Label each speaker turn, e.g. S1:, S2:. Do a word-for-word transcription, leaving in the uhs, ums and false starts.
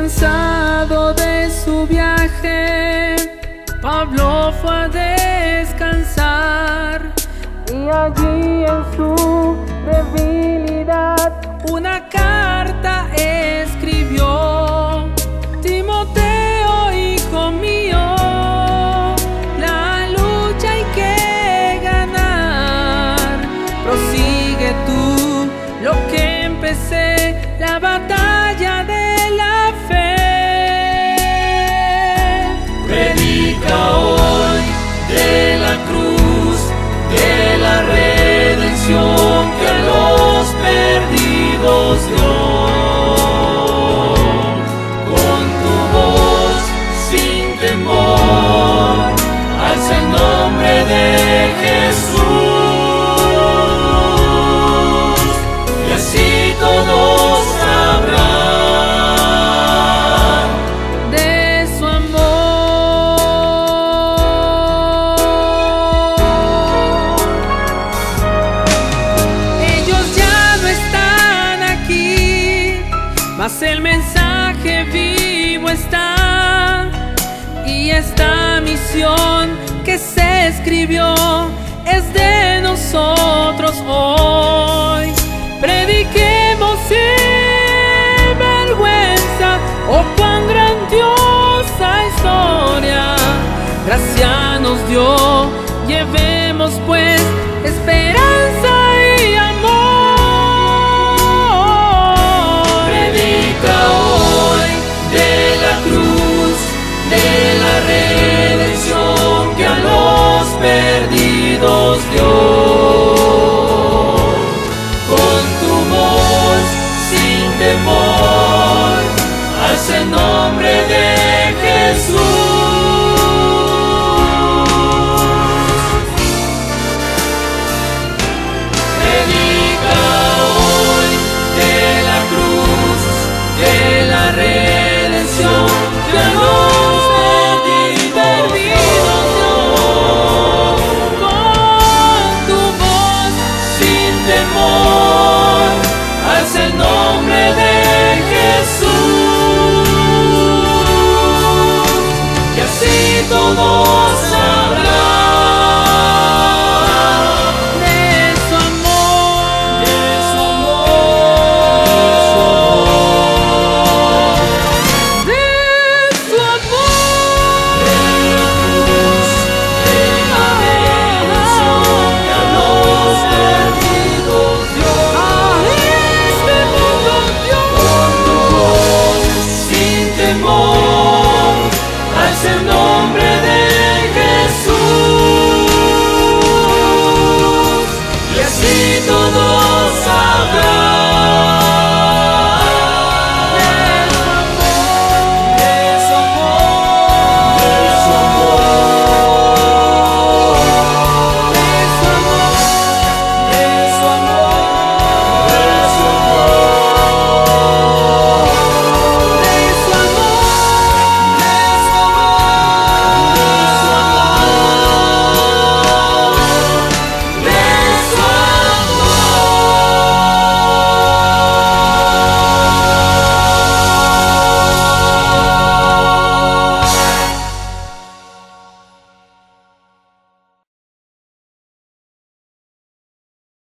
S1: Cansado de su viaje, Pablo fue a descansar, y allí en su debilidad una carta escribió: Timoteo, hijo mío, la lucha hay que ganar. Prosigue tú lo que empecé, la batalla de la fe.
S2: Predica hoy de la cruz, de la redención que a los perdidos dio. Con tu voz, sin temor, alza el nombre de Jesús, y así todos sabrán
S1: De su amor. Ellos ya no están aquí, mas el mensaje vivo está, y esta misión que se escribió es de nosotros hoy. Prediquemos sin vergüenza, oh cuán grandiosa historia, gracia nos dio, llevemos